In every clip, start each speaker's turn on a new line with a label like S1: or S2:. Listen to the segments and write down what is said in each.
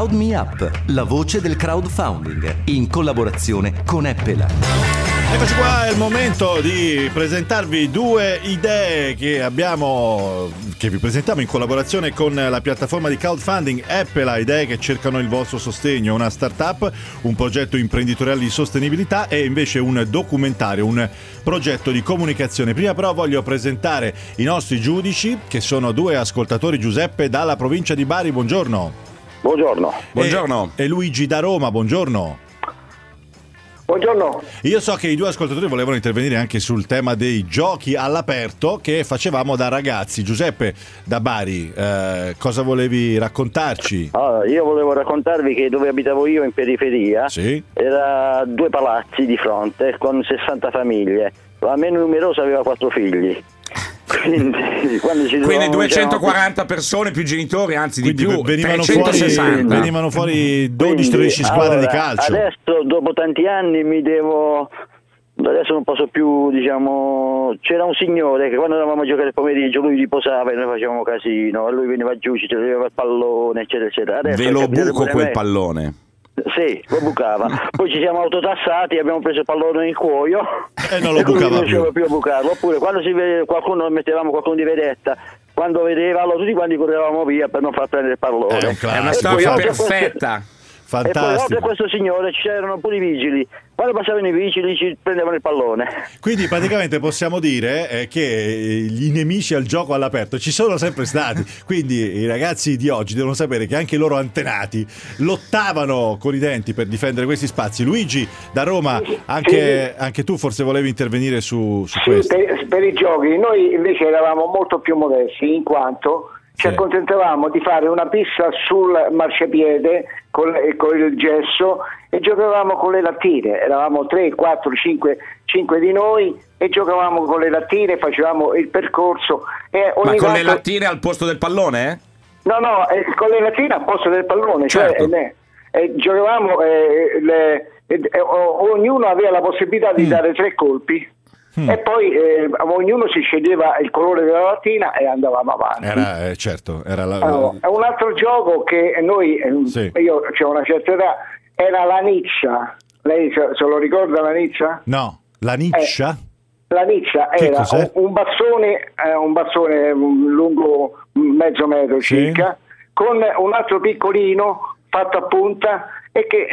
S1: Crowd Me Up, la voce del crowdfunding, in collaborazione con Apple.
S2: Eccoci qua, è il momento di presentarvi due idee che vi presentiamo in collaborazione con la piattaforma di crowdfunding Apple, idee che cercano il vostro sostegno, una startup, un progetto imprenditoriale di sostenibilità e invece un documentario, un progetto di comunicazione. Prima però voglio presentare i nostri giudici, che sono due ascoltatori. Giuseppe dalla provincia di Bari, buongiorno.
S3: Buongiorno.
S2: E Luigi da Roma, buongiorno.
S4: Buongiorno.
S2: Io so che i due ascoltatori volevano intervenire anche sul tema dei giochi all'aperto che facevamo da ragazzi. Giuseppe da Bari, cosa volevi raccontarci?
S4: Allora, io volevo raccontarvi che dove abitavo io in periferia era 2 palazzi di fronte con 60 famiglie. La meno numerosa aveva 4 figli.
S3: Quindi 240 persone più genitori, anzi di più,
S2: venivano fuori 12-13 squadre di calcio.
S4: Adesso dopo tanti anni adesso non posso più, c'era un signore che quando andavamo a giocare il pomeriggio lui riposava e noi facevamo casino e lui veniva giù, ci toglieva il pallone eccetera eccetera. Adesso
S3: ve lo buco quel pallone.
S4: Sì, lo bucava. Poi ci siamo autotassati, abbiamo preso il pallone in cuoio
S2: e non lo bucava
S4: non riusciva più a bucarlo. Oppure quando si vede qualcuno, mettevamo qualcuno di vedetta, quando vedeva, allora tutti quanti correvamo via per non far prendere il pallone.
S3: È una storia perfetta.
S4: Fantastico. E poi oltre a questo signore c'erano pure i vigili. Quando passavano i vigili ci prendevano il pallone.
S2: Quindi praticamente possiamo dire che i nemici al gioco all'aperto ci sono sempre stati. Quindi i ragazzi di oggi devono sapere che anche i loro antenati lottavano con i denti per difendere questi spazi. Luigi da Roma, anche tu forse volevi intervenire su questo.
S5: Per i giochi noi invece eravamo molto più modesti, in quanto ci accontentavamo di fare una pista sul marciapiede con il gesso e giocavamo con le lattine. Eravamo 3, 4, 5 di noi e giocavamo con le lattine, facevamo il percorso.
S3: Ma con le lattine al posto del pallone?
S5: No, con le lattine al posto del pallone.
S3: Certo.
S5: Giocavamo, ognuno aveva la possibilità di dare 3 colpi. E poi ognuno si sceglieva il colore della lattina e andavamo avanti. Un altro gioco che noi, io c'ho una certa età, era la niccia. Lei se lo ricorda la niccia?
S2: No, la niccia?
S5: La niccia era un bastone lungo mezzo metro circa, con un altro piccolino fatto a punta e che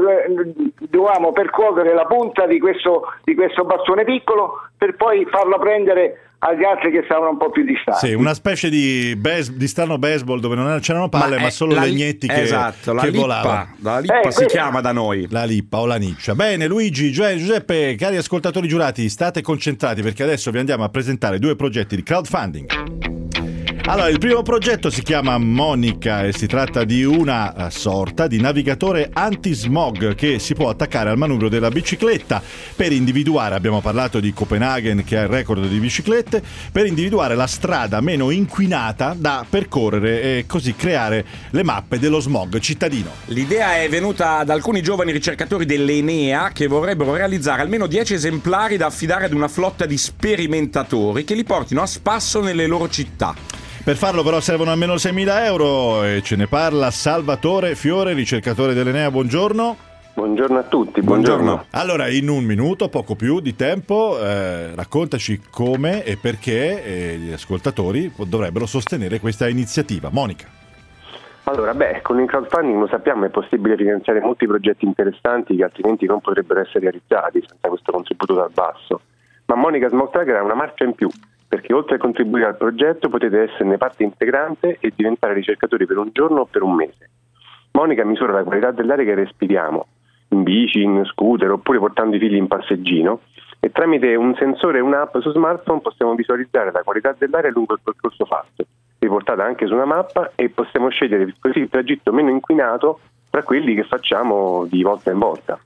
S5: dovevamo percuotere la punta di questo bastone piccolo per poi farlo prendere agli altri che stavano un po' più distanti.
S2: Sì, una specie di strano baseball dove non c'erano palle ma solo legnetti che volavano.
S3: La lippa si chiama da noi.
S2: La lippa o la niccia. Bene Luigi, Giuseppe, cari ascoltatori giurati, state concentrati perché adesso vi andiamo a presentare 2 progetti di crowdfunding. Allora, il primo progetto si chiama Monica e si tratta di una sorta di navigatore anti-smog che si può attaccare al manubrio della bicicletta per individuare, abbiamo parlato di Copenaghen che ha il record di biciclette, per individuare la strada meno inquinata da percorrere e così creare le mappe dello smog cittadino.
S3: L'idea è venuta da alcuni giovani ricercatori dell'Enea che vorrebbero realizzare almeno 10 esemplari da affidare ad una flotta di sperimentatori che li portino a spasso nelle loro città.
S2: Per farlo però servono almeno 6.000 euro e ce ne parla Salvatore Fiore, ricercatore dell'Enea. Buongiorno.
S6: Buongiorno a tutti, buongiorno.
S2: Allora, in un minuto, poco più di tempo, raccontaci come e perché gli ascoltatori dovrebbero sostenere questa iniziativa. Monica.
S6: Allora, con il crowdfunding, lo sappiamo, è possibile finanziare molti progetti interessanti che altrimenti non potrebbero essere realizzati senza questo contributo dal basso. Ma Monica Smog Tracker ha una marcia in più, perché oltre a contribuire al progetto potete esserne parte integrante e diventare ricercatori per un giorno o per un mese. Monica misura la qualità dell'aria che respiriamo, in bici, in scooter oppure portando i figli in passeggino, e tramite un sensore e un'app su smartphone possiamo visualizzare la qualità dell'aria lungo il percorso fatto, riportata anche su una mappa, e possiamo scegliere così il tragitto meno inquinato tra quelli che facciamo di volta in volta.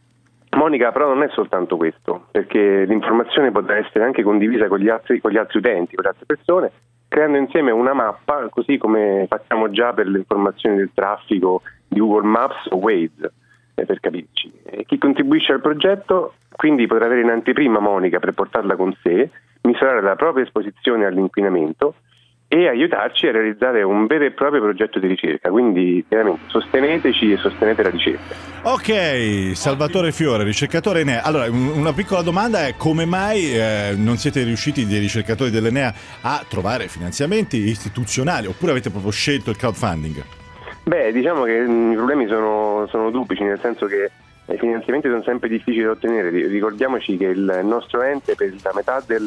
S6: Monica però non è soltanto questo, perché l'informazione potrà essere anche condivisa con gli altri utenti, con le altre persone, creando insieme una mappa, così come facciamo già per le informazioni del traffico di Google Maps o Waze, per capirci. E chi contribuisce al progetto quindi potrà avere in anteprima Monica per portarla con sé, misurare la propria esposizione all'inquinamento e aiutarci a realizzare un vero e proprio progetto di ricerca. Quindi veramente sosteneteci e sostenete la ricerca.
S2: Ok, Salvatore Fiore, ricercatore Enea. Allora, una piccola domanda è: come mai non siete riusciti, dei ricercatori dell'Enea, a trovare finanziamenti istituzionali, oppure avete proprio scelto il crowdfunding?
S6: Beh, diciamo che i problemi sono duplici, nel senso che i finanziamenti sono sempre difficili da ottenere. Ricordiamoci che il nostro ente, per la metà dei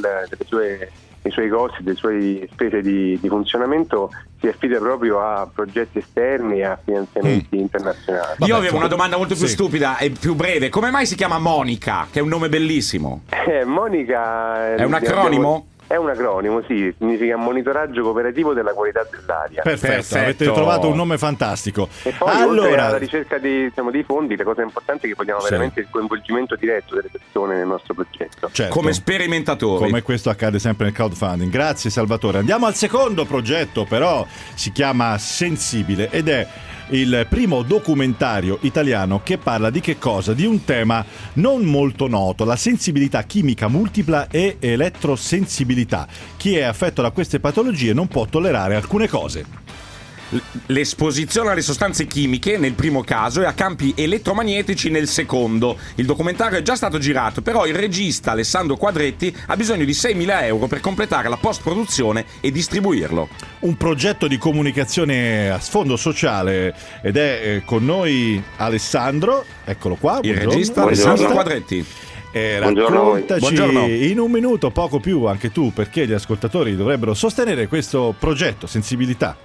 S6: suoi costi, delle sue spese di funzionamento, si affida proprio a progetti esterni e a finanziamenti internazionali.
S3: Io avevo una domanda molto più stupida e più breve. Come mai si chiama Monica, che è un nome bellissimo?
S6: Monica
S3: è un acronimo?
S6: È un acronimo, sì, significa monitoraggio cooperativo della qualità dell'aria.
S2: Perfetto. Avete trovato un nome fantastico.
S6: E poi oltre alla ricerca dei fondi, la cosa importante è che vogliamo veramente il coinvolgimento diretto delle persone nel nostro progetto.
S2: Certo.
S3: Come sperimentatori.
S2: Come questo accade sempre nel crowdfunding. Grazie Salvatore. Andiamo al secondo progetto, però si chiama Sensibile ed è il primo documentario italiano che parla di che cosa? Di un tema non molto noto, la sensibilità chimica multipla e elettrosensibilità. Chi è affetto da queste patologie non può tollerare alcune cose.
S3: L'esposizione alle sostanze chimiche nel primo caso e a campi elettromagnetici nel secondo. Il documentario è già stato girato, però il regista Alessandro Quadretti ha bisogno di 6.000 euro per completare la post-produzione e distribuirlo. Un
S2: progetto di comunicazione a sfondo sociale, ed è con noi Alessandro, eccolo qua,
S3: il regista Alessandro Quadretti.
S2: Raccontaci
S3: Buongiorno.
S2: In un minuto, poco più, anche tu, perché gli ascoltatori dovrebbero sostenere questo progetto Sensibilità.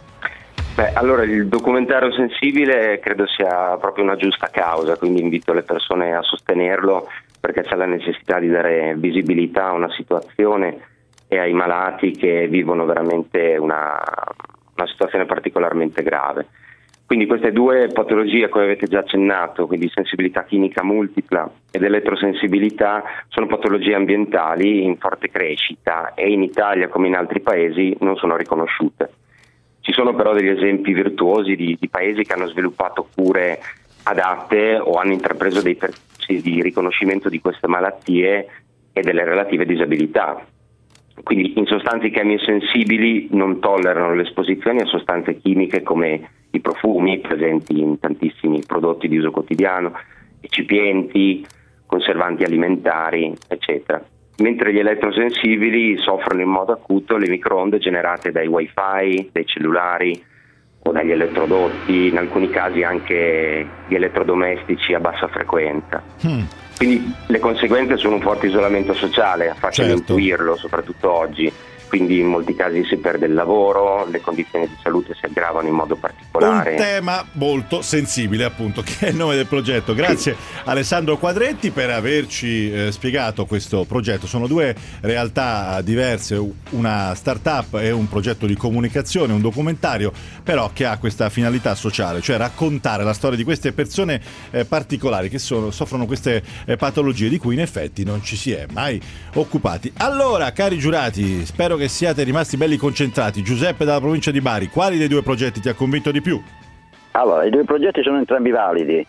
S7: Beh, allora il documentario Sensibile credo sia proprio una giusta causa, quindi invito le persone a sostenerlo, perché c'è la necessità di dare visibilità a una situazione e ai malati che vivono veramente una situazione particolarmente grave. Quindi queste due patologie, come avete già accennato, quindi sensibilità chimica multipla ed elettrosensibilità, sono patologie ambientali in forte crescita e in Italia, come in altri paesi, non sono riconosciute. Ci sono però degli esempi virtuosi di paesi che hanno sviluppato cure adatte o hanno intrapreso dei percorsi di riconoscimento di queste malattie e delle relative disabilità. Quindi in sostanza i chemiosensibili non tollerano le esposizioni a sostanze chimiche come i profumi presenti in tantissimi prodotti di uso quotidiano, eccipienti, conservanti alimentari, eccetera. Mentre gli elettrosensibili soffrono in modo acuto le microonde generate dai wifi, dai cellulari o dagli elettrodotti, in alcuni casi anche gli elettrodomestici a bassa frequenza. Quindi le conseguenze sono un forte isolamento sociale, è facile intuirlo, soprattutto oggi. Quindi in molti casi si perde il lavoro, le condizioni di salute si aggravano in modo particolare.
S2: Un tema molto sensibile, appunto, che è il nome del progetto. Grazie Alessandro Quadretti per averci spiegato questo progetto. Sono due realtà diverse, una start-up e un progetto di comunicazione, un documentario, però che ha questa finalità sociale, cioè raccontare la storia di queste persone particolari che soffrono queste patologie di cui in effetti non ci si è mai occupati. Allora, cari giurati, spero che siate rimasti belli concentrati. Giuseppe dalla provincia di Bari, quali dei due progetti ti ha convinto di più?
S4: Allora, i due progetti sono entrambi validi.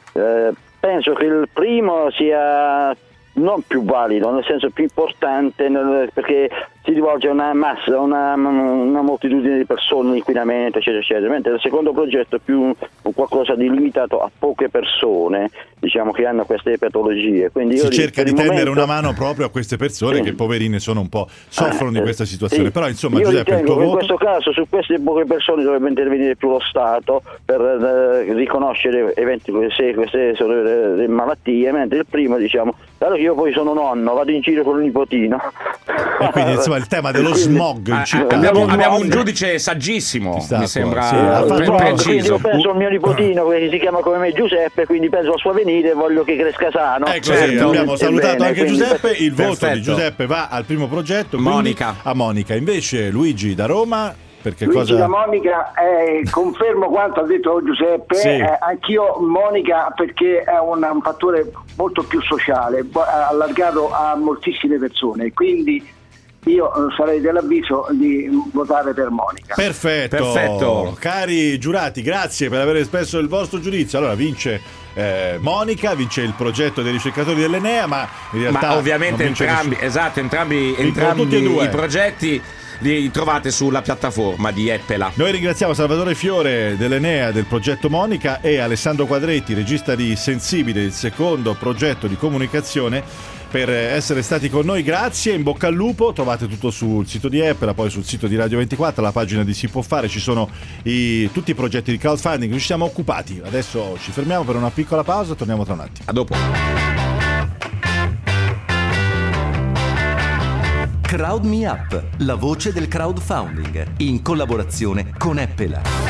S4: Penso che il primo sia non più valido, nel senso più importante, perché si rivolge a una massa, una moltitudine di persone, l'inquinamento, eccetera, eccetera. Mentre il secondo progetto è più qualcosa di limitato a poche persone, diciamo, che hanno queste patologie. Quindi
S2: si cerca di tendere una mano proprio a queste persone che poverine sono un po', soffrono di questa situazione. Però insomma,
S4: io
S2: Giuseppe, il tuo voto?
S4: In questo caso su queste poche persone dovrebbe intervenire più lo Stato per riconoscere eventi se queste sono le malattie, mentre il primo, diciamo, dato che io poi sono nonno, vado in giro con un nipotino.
S2: E quindi insomma il tema dello smog in città.
S3: Abbiamo un giudice saggissimo, mi sembra preciso.
S4: Io penso al mio nipotino che si chiama come me Giuseppe, quindi penso al suo avvenire e voglio che cresca sano.
S2: Abbiamo salutato anche Giuseppe. Il voto
S3: Perfetto.
S2: di Giuseppe va al primo progetto,
S3: Monica.
S2: A Monica. Invece Luigi da Roma, perché
S5: Luigi
S2: cosa?
S5: da Monica, confermo quanto ha detto Giuseppe.
S2: Sì.
S5: Anch'io Monica, perché è un fattore molto più sociale, allargato a moltissime persone, quindi io sarei dell'avviso di votare per Monica.
S2: Perfetto. Cari giurati, grazie per aver espresso il vostro giudizio. Allora vince Monica vince il progetto dei ricercatori dell'Enea, ma in realtà
S3: ovviamente entrambi
S2: tutti e due
S3: i progetti li trovate sulla piattaforma di Eppela.
S2: Noi ringraziamo Salvatore Fiore dell'Enea del progetto Monica e Alessandro Quadretti, regista di Sensibile, il secondo progetto di comunicazione, per essere stati con noi. Grazie, in bocca al lupo. Trovate tutto sul sito di Eppela, poi sul sito di Radio 24, la pagina di Si Può Fare, ci sono tutti i progetti di crowdfunding, ci siamo occupati. Adesso ci fermiamo per una piccola pausa, torniamo tra un attimo.
S3: A dopo.
S1: Crowd Me Up, la voce del crowdfunding, in collaborazione con Eppela.